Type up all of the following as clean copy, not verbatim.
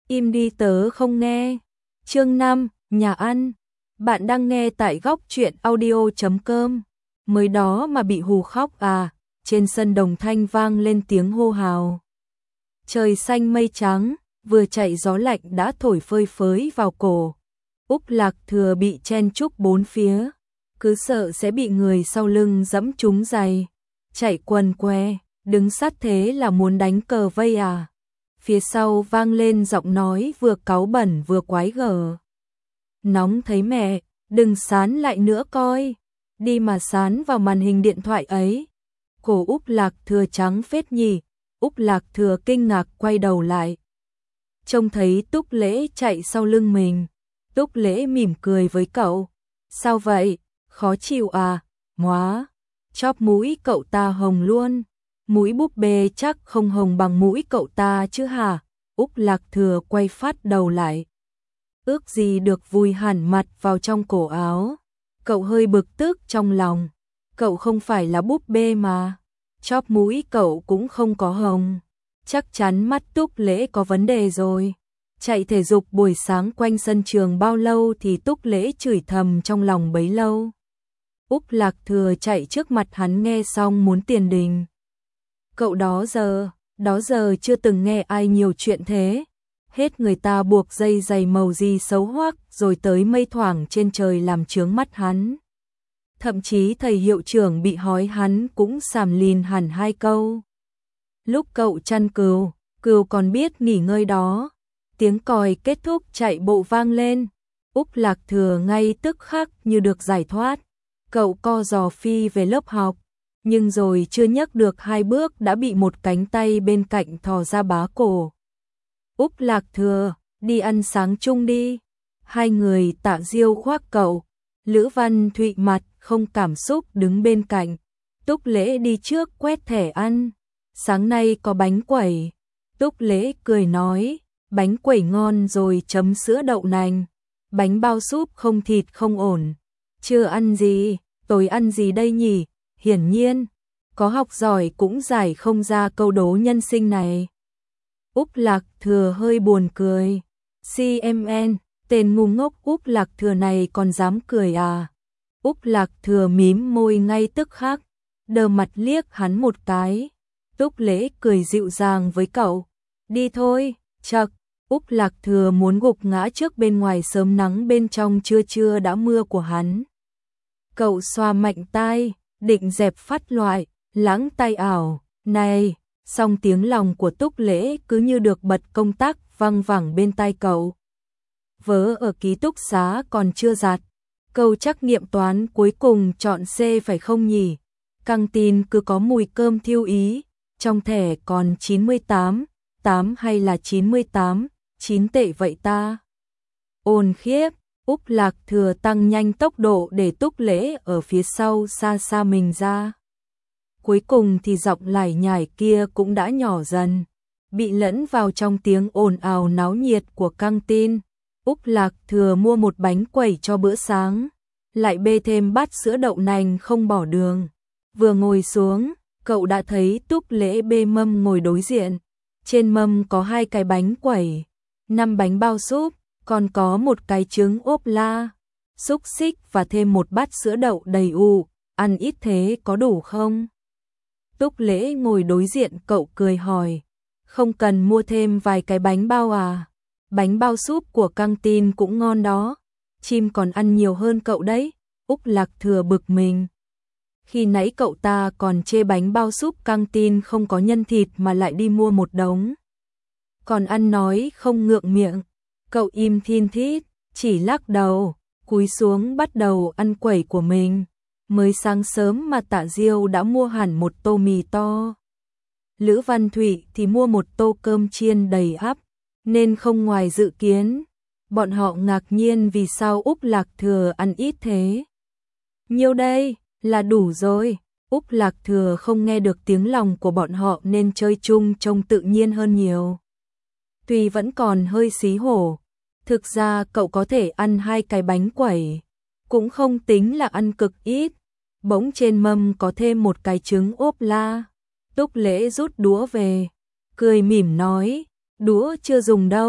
Im đi tớ không nghe. Chương 5, nhà ăn. Bạn đang nghe tại góc truyện audio.com. Mới đó mà bị hù khóc à? Trên sân đồng thanh vang lên tiếng hô hào. Trời xanh mây trắng, vừa chạy gió lạnh đã thổi phơi phới vào cổ. Úc Lạc Thừa bị chen chúc bốn phía, cứ sợ sẽ bị người sau lưng giẫm trúng giày. Chạy quần què, đứng sát thế là muốn đánh cờ vây à? Phía sau vang lên giọng nói vừa cáu bẩn vừa quái gở. Nóng thấy mẹ, đừng sán lại nữa coi. Đi mà sán vào màn hình điện thoại ấy. Cổ Úc Lạc Thừa trắng phết nhỉ. Úc Lạc Thừa kinh ngạc quay đầu lại. Trông thấy Túc Lễ chạy sau lưng mình. Túc Lễ mỉm cười với cậu. Sao vậy? Khó chịu à? Móa. Chóp mũi cậu ta hồng luôn. Mũi búp bê chắc không hồng bằng mũi cậu ta chứ hả? Úc Lạc Thừa quay phát đầu lại. Ước gì được vùi hẳn mặt vào trong cổ áo. Cậu hơi bực tức trong lòng. Cậu không phải là búp bê mà. Chóp mũi cậu cũng không có hồng. Chắc chắn mắt Túc Lễ có vấn đề rồi. Chạy thể dục buổi sáng quanh sân trường bao lâu thì Túc Lễ chửi thầm trong lòng bấy lâu. Úc Lạc Thừa chạy trước mặt hắn nghe xong muốn tiền đình. Cậu đó giờ chưa từng nghe ai nhiều chuyện thế. Hết người ta buộc dây giày màu gì xấu hoắc rồi tới mây thoảng trên trời làm chướng mắt hắn. Thậm chí thầy hiệu trưởng bị hói hắn cũng sàm lìn hẳn hai câu. Lúc cậu chăn cừu còn biết nghỉ ngơi đó. Tiếng còi kết thúc chạy bộ vang lên. Úc Lạc Thừa ngay tức khắc như được giải thoát. Cậu co giò phi về lớp học. Nhưng rồi chưa nhấc được hai bước đã bị một cánh tay bên cạnh thò ra bá cổ. Úc Lạc Thừa, đi ăn sáng chung đi. Hai người Tạ Diêu khoác cậu. Lữ Văn Thụy mặt không cảm xúc đứng bên cạnh. Túc Lễ đi trước quét thẻ ăn. Sáng nay có bánh quẩy. Túc Lễ cười nói, bánh quẩy ngon rồi chấm sữa đậu nành. Bánh bao súp không thịt không ổn. Chưa ăn gì, tối ăn gì đây nhỉ? Hiển nhiên, có học giỏi cũng giải không ra câu đố nhân sinh này. Úc Lạc Thừa hơi buồn cười. CMN, tên ngu ngốc Úc Lạc Thừa này còn dám cười à? Úc Lạc Thừa mím môi ngay tức khắc, đờ mặt liếc hắn một cái. Túc Lễ cười dịu dàng với cậu. Đi thôi, chậc. Úc Lạc Thừa muốn gục ngã trước bên ngoài sớm nắng bên trong trưa đã mưa của hắn. Cậu xoa mạnh tai, định dẹp phát loại, lãng tay ảo. Này, song tiếng lòng của Túc Lễ cứ như được bật công tắc văng vẳng bên tai cậu. Vớ ở ký túc xá còn chưa giặt. Câu trắc nghiệm toán cuối cùng chọn C phải không nhỉ? Căng tin cứ có mùi cơm thiêu ý. Trong thẻ còn 98, 8 hay là 98, 9 tệ vậy ta? Ồn khiếp, Úc Lạc Thừa tăng nhanh tốc độ để Túc Lễ ở phía sau xa xa mình ra. Cuối cùng thì giọng lải nhải kia cũng đã nhỏ dần, bị lẫn vào trong tiếng ồn ào náo nhiệt của căng tin. Úc Lạc Thừa mua một bánh quẩy cho bữa sáng, lại bê thêm bát sữa đậu nành không bỏ đường. Vừa ngồi xuống, cậu đã thấy Túc Lễ bê mâm ngồi đối diện. Trên mâm có 2 cái bánh quẩy, 5 bánh bao súp, còn có một cái trứng ốp la, xúc xích và thêm một bát sữa đậu đầy ụ. Ăn ít thế có đủ không? Túc Lễ ngồi đối diện cậu cười hỏi. Không cần mua thêm vài cái bánh bao à? Bánh bao súp của căng tin cũng ngon đó. Chim còn ăn nhiều hơn cậu đấy. Úc Lạc Thừa bực mình. Khi nãy cậu ta còn chê bánh bao súp căng tin không có nhân thịt mà lại đi mua một đống. Còn ăn nói không ngượng miệng. Cậu im thin thít, chỉ lắc đầu, cúi xuống bắt đầu ăn quẩy của mình. Mới sáng sớm mà Tạ Diêu đã mua hẳn một tô mì to. Lữ Văn Thụy thì mua một tô cơm chiên đầy ắp, nên không ngoài dự kiến. Bọn họ ngạc nhiên vì sao Úc Lạc Thừa ăn ít thế. Nhiêu đây, là đủ rồi. Úc Lạc Thừa không nghe được tiếng lòng của bọn họ nên chơi chung trông tự nhiên hơn nhiều. Tuy vẫn còn hơi xí hổ, thực ra cậu có thể ăn 2 cái bánh quẩy, cũng không tính là ăn cực ít. Bỗng trên mâm có thêm một cái trứng ốp la. Túc Lễ rút đũa về, cười mỉm nói, đũa chưa dùng đâu,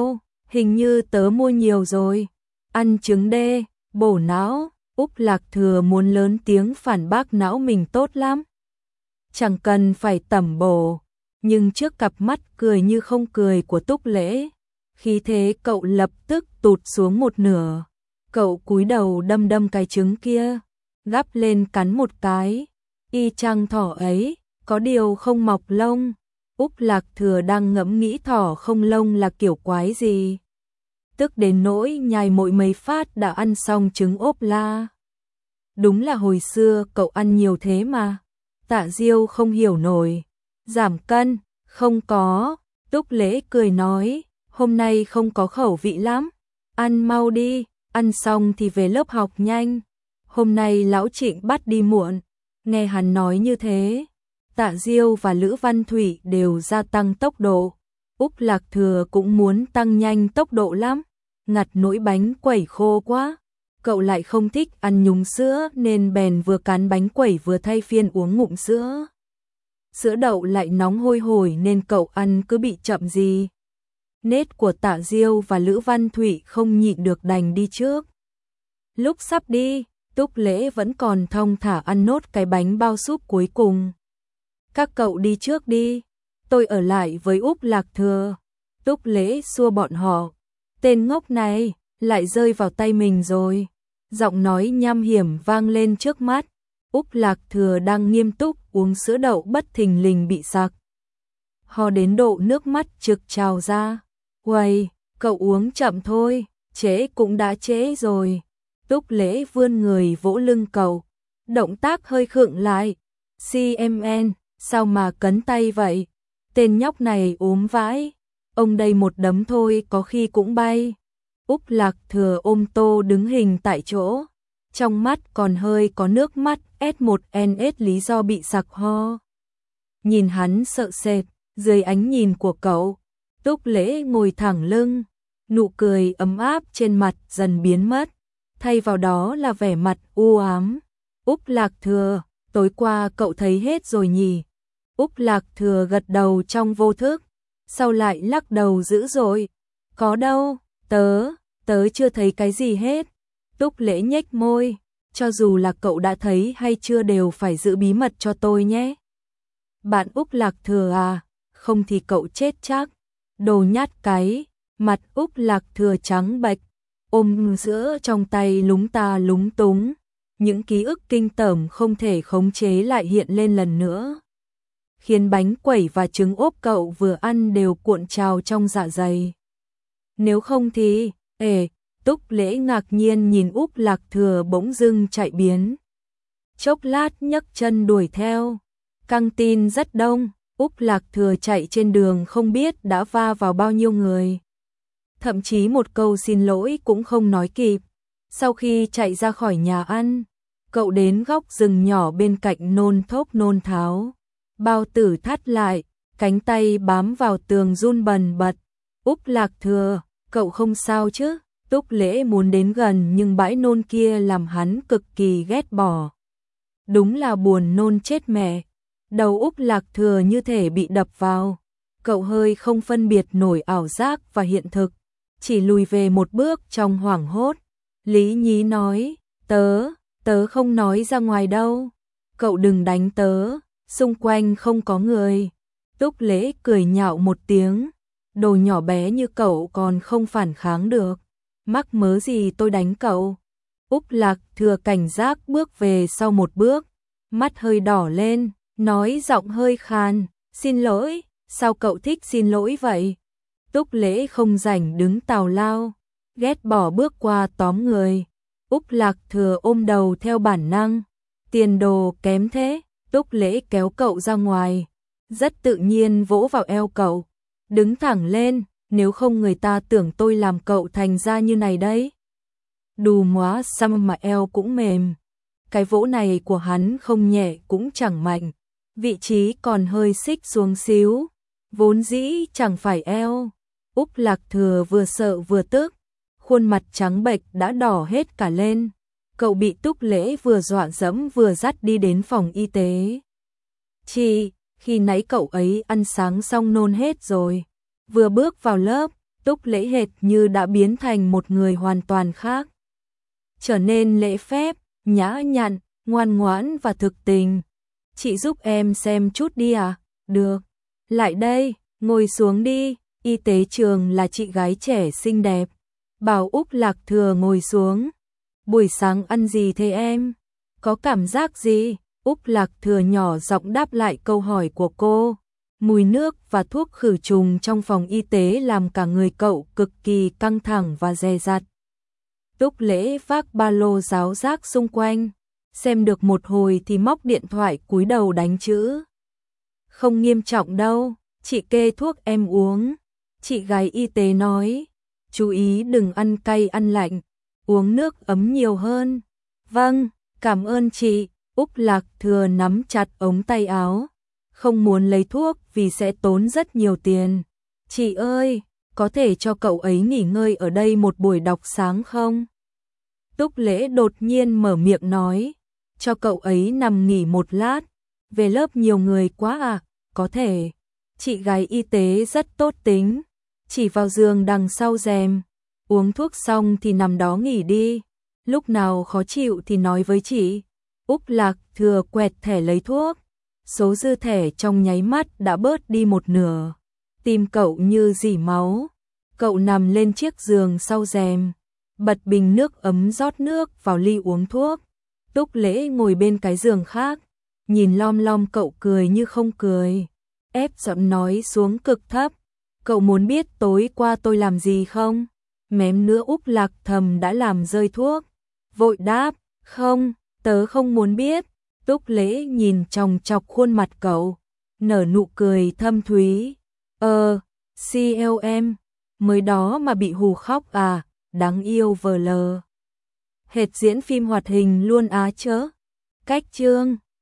Hình như tớ mua nhiều rồi. Ăn trứng đê, bổ não. Úc Lạc Thừa muốn lớn tiếng phản bác não mình tốt lắm. Chẳng cần phải tẩm bổ. Nhưng trước cặp mắt cười như không cười của Túc Lễ, khí thế cậu lập tức tụt xuống một nửa. Cậu cúi đầu đâm đâm cái trứng kia, gắp lên cắn một cái. Y chang thỏ ấy, có điều không mọc lông. Úc Lạc Thừa đang ngẫm nghĩ thỏ không lông là kiểu quái gì. Tức đến nỗi nhai mỗi mấy phát đã ăn xong trứng ốp la. Đúng là hồi xưa cậu ăn nhiều thế mà. Tạ Diêu không hiểu nổi. Giảm cân, không có. Túc Lễ cười nói, hôm nay không có khẩu vị lắm. Ăn mau đi, ăn xong thì về lớp học nhanh. Hôm nay lão Trịnh bắt đi muộn. Nghe hắn nói như thế, Tạ Diêu và Lữ Văn Thủy đều gia tăng tốc độ. Úc Lạc Thừa cũng muốn tăng nhanh tốc độ lắm. Ngặt nỗi bánh quẩy khô quá. Cậu lại không thích ăn nhúng sữa nên bèn vừa cán bánh quẩy vừa thay phiên uống ngụm sữa. Sữa đậu lại nóng hôi hổi nên cậu ăn cứ bị chậm gì. Nết của Tạ Diêu và Lữ Văn Thủy không nhịn được đành đi trước. Lúc sắp đi, Túc Lễ vẫn còn thong thả ăn nốt cái bánh bao súp cuối cùng. Các cậu đi trước đi, tôi ở lại với Úc Lạc Thừa. Túc Lễ xua bọn họ. Tên ngốc này lại rơi vào tay mình rồi. Giọng nói nham hiểm vang lên trước mắt. Úc Lạc Thừa đang nghiêm túc uống sữa đậu bất thình lình bị sặc. Ho đến độ nước mắt trực trào ra. Uầy, cậu uống chậm thôi, trễ cũng đã trễ rồi. Túc Lễ vươn người vỗ lưng cậu. Động tác hơi khựng lại. CMN, sao mà cấn tay vậy? Tên nhóc này ốm vãi. Ông đây một đấm thôi có khi cũng bay. Úc Lạc Thừa ôm tô đứng hình tại chỗ. Trong mắt còn hơi có nước mắt S1NS lý do bị sặc ho. Nhìn hắn sợ sệt, dưới ánh nhìn của cậu, Túc Lễ ngồi thẳng lưng, nụ cười ấm áp trên mặt dần biến mất, thay vào đó là vẻ mặt u ám. Úc Lạc Thừa, tối qua cậu thấy hết rồi nhỉ? Úc Lạc Thừa gật đầu trong vô thức, sau lại lắc đầu dữ dội. Có đâu, tớ chưa thấy cái gì hết. Túc Lễ nhếch môi, cho dù là cậu đã thấy hay chưa đều phải giữ bí mật cho tôi nhé. Bạn Úc Lạc Thừa à, không thì cậu chết chắc. Đồ nhát cái, mặt Úc Lạc Thừa trắng bệch, ôm sữa trong tay lúng ta lúng túng. Những ký ức kinh tởm không thể khống chế lại hiện lên lần nữa, khiến bánh quẩy và trứng ốp cậu vừa ăn đều cuộn trào trong dạ dày. Nếu không thì, Túc Lễ ngạc nhiên nhìn Úc Lạc Thừa bỗng dưng chạy biến. Chốc lát nhấc chân đuổi theo. Căng tin rất đông, Úc Lạc Thừa chạy trên đường không biết đã va vào bao nhiêu người. Thậm chí một câu xin lỗi cũng không nói kịp. Sau khi chạy ra khỏi nhà ăn, cậu đến góc rừng nhỏ bên cạnh nôn thốc nôn tháo. Bao tử thắt lại, cánh tay bám vào tường run bần bật. Úc Lạc Thừa, cậu không sao chứ? Túc Lễ muốn đến gần nhưng bãi nôn kia làm hắn cực kỳ ghét bỏ. Đúng là buồn nôn chết mẹ. Đầu Úc Lạc Thừa như thể bị đập vào. Cậu hơi không phân biệt nổi ảo giác và hiện thực, chỉ lùi về một bước trong hoảng hốt. Lý Nhí nói, tớ không nói ra ngoài đâu. Cậu đừng đánh tớ, xung quanh không có người. Túc Lễ cười nhạo một tiếng. Đồ nhỏ bé như cậu còn không phản kháng được. Mắc mớ gì tôi đánh cậu. Úc Lạc Thừa cảnh giác bước về sau một bước, mắt hơi đỏ lên, nói giọng hơi khàn, xin lỗi, sao cậu thích xin lỗi vậy? Túc Lễ không rảnh đứng tào lao, ghét bỏ bước qua tóm người. Úc Lạc Thừa ôm đầu theo bản năng, tiền đồ kém thế. Túc Lễ kéo cậu ra ngoài, rất tự nhiên vỗ vào eo cậu, đứng thẳng lên, nếu không người ta tưởng tôi làm cậu thành ra như này đấy. Đù móa xăm mà eo cũng mềm. Cái vỗ này của hắn không nhẹ cũng chẳng mạnh, vị trí còn hơi xích xuống xíu, vốn dĩ chẳng phải eo. Úc Lạc Thừa vừa sợ vừa tức, khuôn mặt trắng bệch đã đỏ hết cả lên. Cậu bị Túc Lễ vừa dọa dẫm vừa dắt đi đến phòng y tế. Khi nãy cậu ấy ăn sáng xong nôn hết rồi, vừa bước vào lớp, Túc Lễ hệt như đã biến thành một người hoàn toàn khác. Trở nên lễ phép, nhã nhặn, ngoan ngoãn và thực tình. Chị giúp em xem chút đi à? Được. Lại đây, ngồi xuống đi. Y tế trường là chị gái trẻ xinh đẹp. Bảo Úc Lạc Thừa ngồi xuống. Buổi sáng ăn gì thế em? Có cảm giác gì? Úc Lạc Thừa nhỏ giọng đáp lại câu hỏi của cô. Mùi nước và thuốc khử trùng trong phòng y tế làm cả người cậu cực kỳ căng thẳng và dè dặt. Túc Lễ vác ba lô ráo rác xung quanh, xem được một hồi thì móc điện thoại cúi đầu đánh chữ. Không nghiêm trọng đâu, chị kê thuốc em uống. Chị gái y tế nói, chú ý đừng ăn cay ăn lạnh, uống nước ấm nhiều hơn. Vâng, cảm ơn chị. Úc Lạc Thừa nắm chặt ống tay áo, không muốn lấy thuốc vì sẽ tốn rất nhiều tiền. Chị ơi, có thể cho cậu ấy nghỉ ngơi ở đây một buổi đọc sáng không? Túc Lễ đột nhiên mở miệng nói, cho cậu ấy nằm nghỉ một lát, về lớp nhiều người quá à, có thể. Chị gái y tế rất tốt tính, chỉ vào giường đằng sau rèm, uống thuốc xong thì nằm đó nghỉ đi, lúc nào khó chịu thì nói với chị. Úc Lạc Thừa quẹt thẻ lấy thuốc, số dư thẻ trong nháy mắt đã bớt đi một nửa, tim cậu như rỉ máu. Cậu nằm lên chiếc giường sau rèm, bật bình nước ấm rót nước vào ly uống thuốc. Túc Lễ ngồi bên cái giường khác, nhìn lom lom cậu cười như không cười, ép giọng nói xuống cực thấp. Cậu muốn biết tối qua tôi làm gì không? Mém nữa Úc Lạc Thầm đã làm rơi thuốc, vội đáp, không, tớ không muốn biết. Túc Lễ nhìn chòng chọc khuôn mặt cậu, nở nụ cười thâm thúy. CLM, mới đó mà bị hù khóc à, đáng yêu vờ lờ. Hệt diễn phim hoạt hình luôn á chớ. Cách chương